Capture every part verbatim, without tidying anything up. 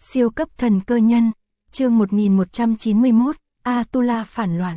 Siêu cấp thần cơ nhân, chương một nghìn một trăm chín mươi mốt, Atula phản loạn.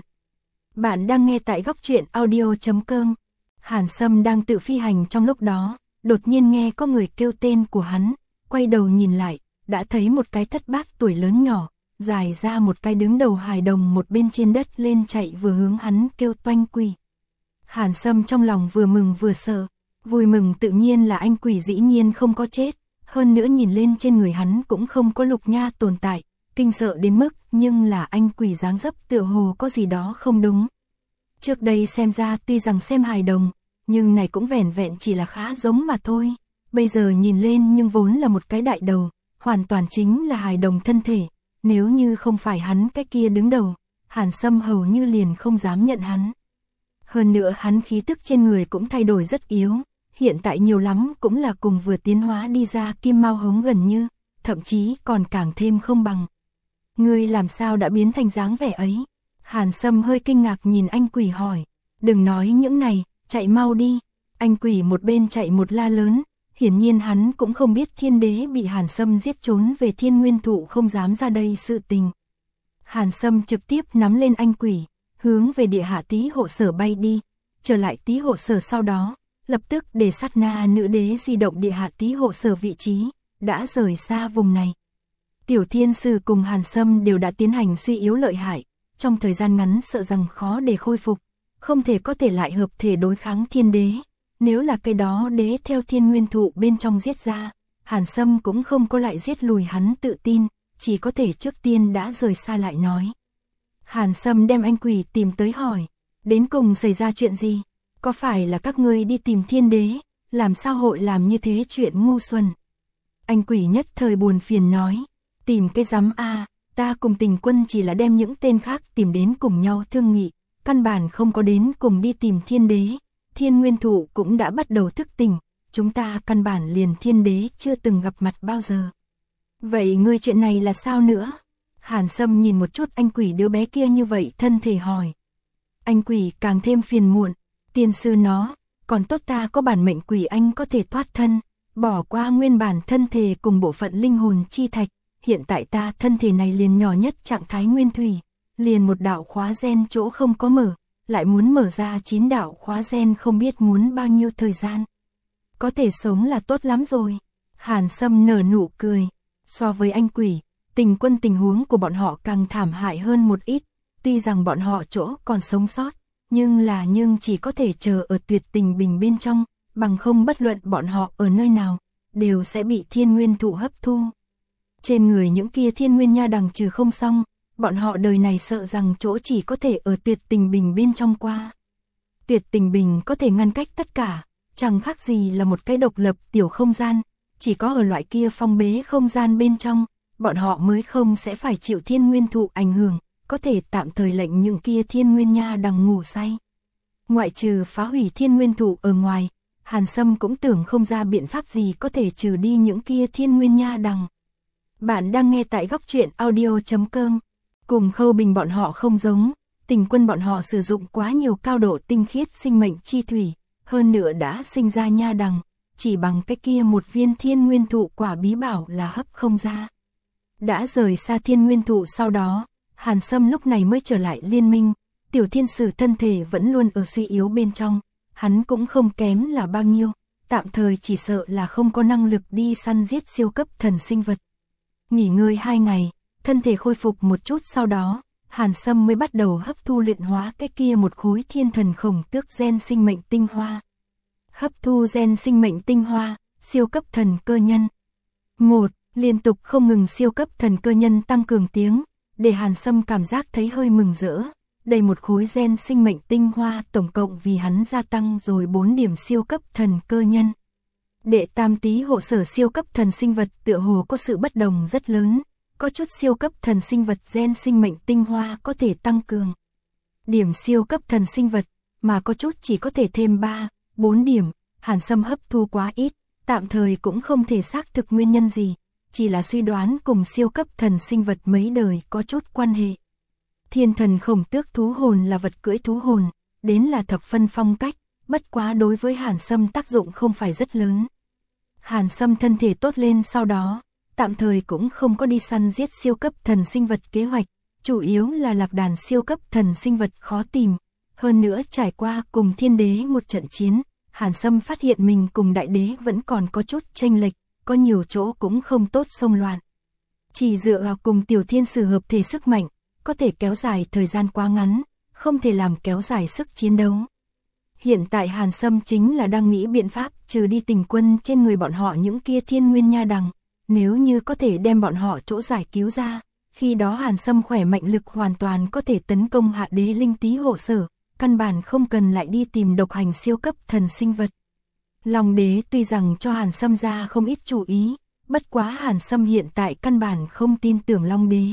Bạn đang nghe tại góc truyện audio chấm com. Hàn Sâm đang tự phi hành trong lúc đó, đột nhiên nghe có người kêu tên của hắn, quay đầu nhìn lại, đã thấy một cái thất bát tuổi lớn nhỏ, dài ra một cái đứng đầu hài đồng một bên trên đất lên chạy vừa hướng hắn kêu toanh quỳ. Hàn Sâm trong lòng vừa mừng vừa sợ, vui mừng tự nhiên là anh quỷ dĩ nhiên không có chết, hơn nữa nhìn lên trên người hắn cũng không có lục nha tồn tại, kinh sợ đến mức nhưng là anh quỷ dáng dấp tựa hồ có gì đó không đúng. Trước đây xem ra tuy rằng xem hài đồng, nhưng này cũng vẻn vẹn chỉ là khá giống mà thôi, bây giờ nhìn lên nhưng vốn là một cái đại đầu, hoàn toàn chính là hài đồng thân thể, nếu như không phải hắn cái kia đứng đầu, Hàn Sâm hầu như liền không dám nhận hắn. Hơn nữa hắn khí tức trên người cũng thay đổi rất yếu, hiện tại nhiều lắm cũng là cùng vừa tiến hóa đi ra kim mao hống gần như, thậm chí còn càng thêm không bằng. Ngươi làm sao đã biến thành dáng vẻ ấy? Hàn Sâm hơi kinh ngạc nhìn anh quỷ hỏi, đừng nói những này, chạy mau đi. Anh quỷ một bên chạy một la lớn, hiển nhiên hắn cũng không biết thiên đế bị Hàn Sâm giết trốn về thiên nguyên thụ không dám ra đây sự tình. Hàn Sâm trực tiếp nắm lên anh quỷ, hướng về địa hạ tí hộ sở bay đi, trở lại tí hộ sở sau đó, lập tức để sát na nữ đế di động địa hạ tí hộ sở vị trí, đã rời xa vùng này. Tiểu thiên sư cùng Hàn Sâm đều đã tiến hành suy yếu lợi hại, trong thời gian ngắn sợ rằng khó để khôi phục, không thể có thể lại hợp thể đối kháng thiên đế, nếu là cái đó đế theo thiên nguyên thụ bên trong giết ra, Hàn Sâm cũng không có lại giết lùi hắn tự tin, chỉ có thể trước tiên đã rời xa lại nói. Hàn Sâm đem anh quỷ tìm tới hỏi, đến cùng xảy ra chuyện gì? Có phải là các ngươi đi tìm thiên đế, làm sao hội làm như thế chuyện ngu xuẩn? Anh quỷ nhất thời buồn phiền nói, tìm cái rắm a, ta cùng Tình Quân chỉ là đem những tên khác tìm đến cùng nhau thương nghị, căn bản không có đến cùng đi tìm thiên đế, thiên nguyên thụ cũng đã bắt đầu thức tỉnh, chúng ta căn bản liền thiên đế chưa từng gặp mặt bao giờ. Vậy ngươi chuyện này là sao nữa? Hàn Sâm nhìn một chút anh quỷ đứa bé kia như vậy thân thể hỏi. Anh quỷ càng thêm phiền muộn, tiên sư nó, còn tốt ta có bản mệnh quỷ anh có thể thoát thân, bỏ qua nguyên bản thân thể cùng bộ phận linh hồn chi thạch, hiện tại ta thân thể này liền nhỏ nhất trạng thái nguyên thủy, liền một đạo khóa gen chỗ không có mở, lại muốn mở ra chín đạo khóa gen không biết muốn bao nhiêu thời gian. Có thể sống là tốt lắm rồi. Hàn Sâm nở nụ cười, so với anh quỷ, Tình Quân tình huống của bọn họ càng thảm hại hơn một ít, tuy rằng bọn họ chỗ còn sống sót, nhưng là nhưng chỉ có thể chờ ở tuyệt tình bình bên trong, bằng không bất luận bọn họ ở nơi nào, đều sẽ bị thiên nguyên thụ hấp thu. Trên người những kia thiên nguyên nha đằng trừ không xong, bọn họ đời này sợ rằng chỗ chỉ có thể ở tuyệt tình bình bên trong qua. Tuyệt tình bình có thể ngăn cách tất cả, chẳng khác gì là một cái độc lập tiểu không gian, chỉ có ở loại kia phong bế không gian bên trong, bọn họ mới không sẽ phải chịu thiên nguyên thụ ảnh hưởng, có thể tạm thời lệnh những kia thiên nguyên nha đằng ngủ say. Ngoại trừ phá hủy thiên nguyên thụ ở ngoài, Hàn Sâm cũng tưởng không ra biện pháp gì có thể trừ đi những kia thiên nguyên nha đằng. Bạn đang nghe tại góc truyện audio chấm com. Cùng Khâu Bình bọn họ không giống, Tình Quân bọn họ sử dụng quá nhiều cao độ tinh khiết sinh mệnh chi thủy, hơn nữa đã sinh ra nha đằng, chỉ bằng cái kia một viên thiên nguyên thụ quả bí bảo là hấp không ra. Đã rời xa thiên nguyên thụ sau đó, Hàn Sâm lúc này mới trở lại liên minh, tiểu thiên sử thân thể vẫn luôn ở suy yếu bên trong, hắn cũng không kém là bao nhiêu, tạm thời chỉ sợ là không có năng lực đi săn giết siêu cấp thần sinh vật. Nghỉ ngơi hai ngày, thân thể khôi phục một chút sau đó, Hàn Sâm mới bắt đầu hấp thu luyện hóa cái kia một khối thiên thần khổng tước gen sinh mệnh tinh hoa. Hấp thu gen sinh mệnh tinh hoa, siêu cấp thần cơ nhân. một. Liên tục không ngừng siêu cấp thần cơ nhân tăng cường tiếng, để Hàn Sâm cảm giác thấy hơi mừng rỡ. Đây một khối gen sinh mệnh tinh hoa tổng cộng vì hắn gia tăng rồi bốn điểm siêu cấp thần cơ nhân. Đệ tam tí hộ sở siêu cấp thần sinh vật tựa hồ có sự bất đồng rất lớn, có chút siêu cấp thần sinh vật gen sinh mệnh tinh hoa có thể tăng cường điểm siêu cấp thần sinh vật, mà có chút chỉ có thể thêm ba, bốn điểm, Hàn Sâm hấp thu quá ít, tạm thời cũng không thể xác thực nguyên nhân gì, chỉ là suy đoán cùng siêu cấp thần sinh vật mấy đời có chút quan hệ. Thiên thần khổng tước thú hồn là vật cưỡi thú hồn, đến là thập phân phong cách, bất quá đối với Hàn Sâm tác dụng không phải rất lớn. Hàn Sâm thân thể tốt lên sau đó, tạm thời cũng không có đi săn giết siêu cấp thần sinh vật kế hoạch, chủ yếu là lạc đàn siêu cấp thần sinh vật khó tìm. Hơn nữa trải qua cùng thiên đế một trận chiến, Hàn Sâm phát hiện mình cùng đại đế vẫn còn có chút chênh lệch, có nhiều chỗ cũng không tốt xông loạn. Chỉ dựa vào cùng tiểu thiên sử hợp thể sức mạnh, có thể kéo dài thời gian quá ngắn, không thể làm kéo dài sức chiến đấu. Hiện tại Hàn Sâm chính là đang nghĩ biện pháp trừ đi tình quân trên người bọn họ những kia thiên nguyên nha đằng, nếu như có thể đem bọn họ chỗ giải cứu ra, khi đó Hàn Sâm khỏe mạnh lực hoàn toàn có thể tấn công hạ đế linh tý hộ sở, căn bản không cần lại đi tìm độc hành siêu cấp thần sinh vật. Long đế tuy rằng cho Hàn Sâm ra không ít chú ý, bất quá Hàn Sâm hiện tại căn bản không tin tưởng Long đế.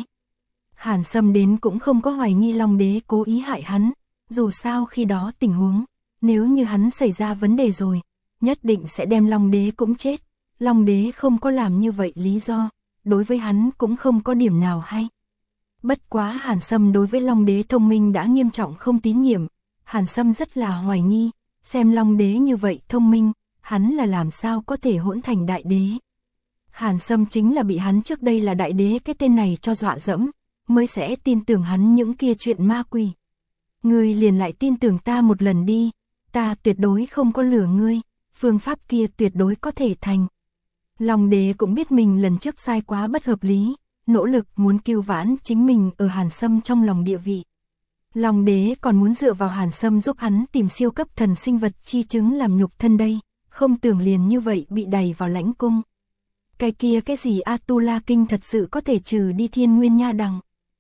Hàn Sâm đến cũng không có hoài nghi Long đế cố ý hại hắn, dù sao khi đó tình huống, nếu như hắn xảy ra vấn đề rồi, nhất định sẽ đem Long đế cũng chết. Long đế không có làm như vậy lý do, đối với hắn cũng không có điểm nào hay. Bất quá Hàn Sâm đối với Long đế thông minh đã nghiêm trọng không tín nhiệm, Hàn Sâm rất là hoài nghi, xem Long đế như vậy thông minh, hắn là làm sao có thể hỗn thành đại đế. Hàn Sâm chính là bị hắn trước đây là đại đế cái tên này cho dọa dẫm, mới sẽ tin tưởng hắn những kia chuyện ma quỷ. Ngươi liền lại tin tưởng ta một lần đi, ta tuyệt đối không có lừa ngươi, phương pháp kia tuyệt đối có thể thành. Long đế cũng biết mình lần trước sai quá bất hợp lý, nỗ lực muốn cứu vãn chính mình ở Hàn Sâm trong lòng địa vị. Long đế còn muốn dựa vào Hàn Sâm giúp hắn tìm siêu cấp thần sinh vật chi chứng làm nhục thân đây, không tưởng liền như vậy bị đày vào lãnh cung. Cái kia cái gì Atula kinh thật sự có thể trừ đi thiên nguyên nha đằng.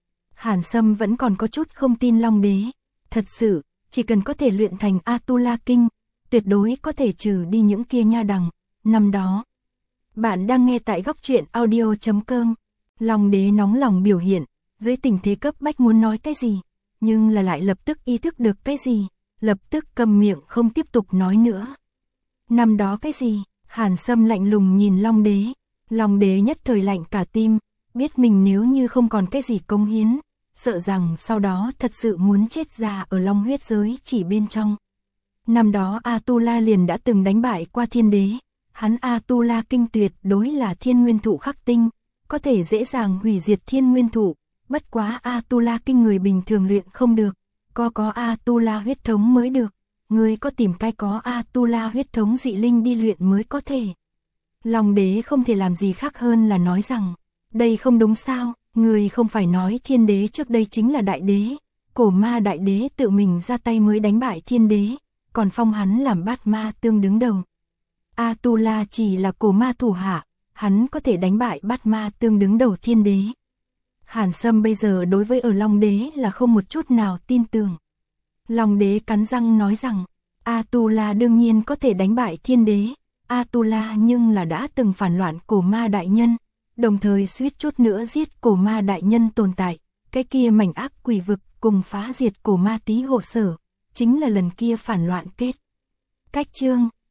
Hàn Sâm vẫn còn có chút không tin Long đế, thật sự, chỉ cần có thể luyện thành Atula kinh, tuyệt đối có thể trừ đi những kia nha đằng. Năm đó, bạn đang nghe tại góc truyện audio chấm com. Long đế nóng lòng biểu hiện, dưới tình thế cấp bách muốn nói cái gì, nhưng là lại lập tức ý thức được cái gì, lập tức câm miệng không tiếp tục nói nữa. Năm đó cái gì? Hàn Sâm lạnh lùng nhìn Long đế, Long đế nhất thời lạnh cả tim, biết mình nếu như không còn cái gì công hiến, sợ rằng sau đó thật sự muốn chết già ở Long huyết giới chỉ bên trong. Năm đó Atula liền đã từng đánh bại qua thiên đế, hắn Atula kinh tuyệt đối là thiên nguyên thụ khắc tinh, có thể dễ dàng hủy diệt thiên nguyên thụ, bất quá Atula kinh người bình thường luyện không được, có có Atula huyết thống mới được, người có tìm cái có Atula huyết thống dị linh đi luyện mới có thể. Long đế không thể làm gì khác hơn là nói rằng, đây không đúng sao, người không phải nói thiên đế trước đây chính là đại đế, cổ ma đại đế tự mình ra tay mới đánh bại thiên đế, còn phong hắn làm bát ma tương đứng đầu. Atula chỉ là cổ ma thủ hạ, hắn có thể đánh bại bát ma tương đứng đầu thiên đế. Hàn Sâm bây giờ đối với ở Long đế là không một chút nào tin tưởng. Long đế cắn răng nói rằng, Atula đương nhiên có thể đánh bại thiên đế, Atula nhưng là đã từng phản loạn cổ ma đại nhân, đồng thời suýt chút nữa giết cổ ma đại nhân tồn tại, cái kia mảnh ác quỷ vực cùng phá diệt cổ ma tí hộ sở, chính là lần kia phản loạn kết. Cách chương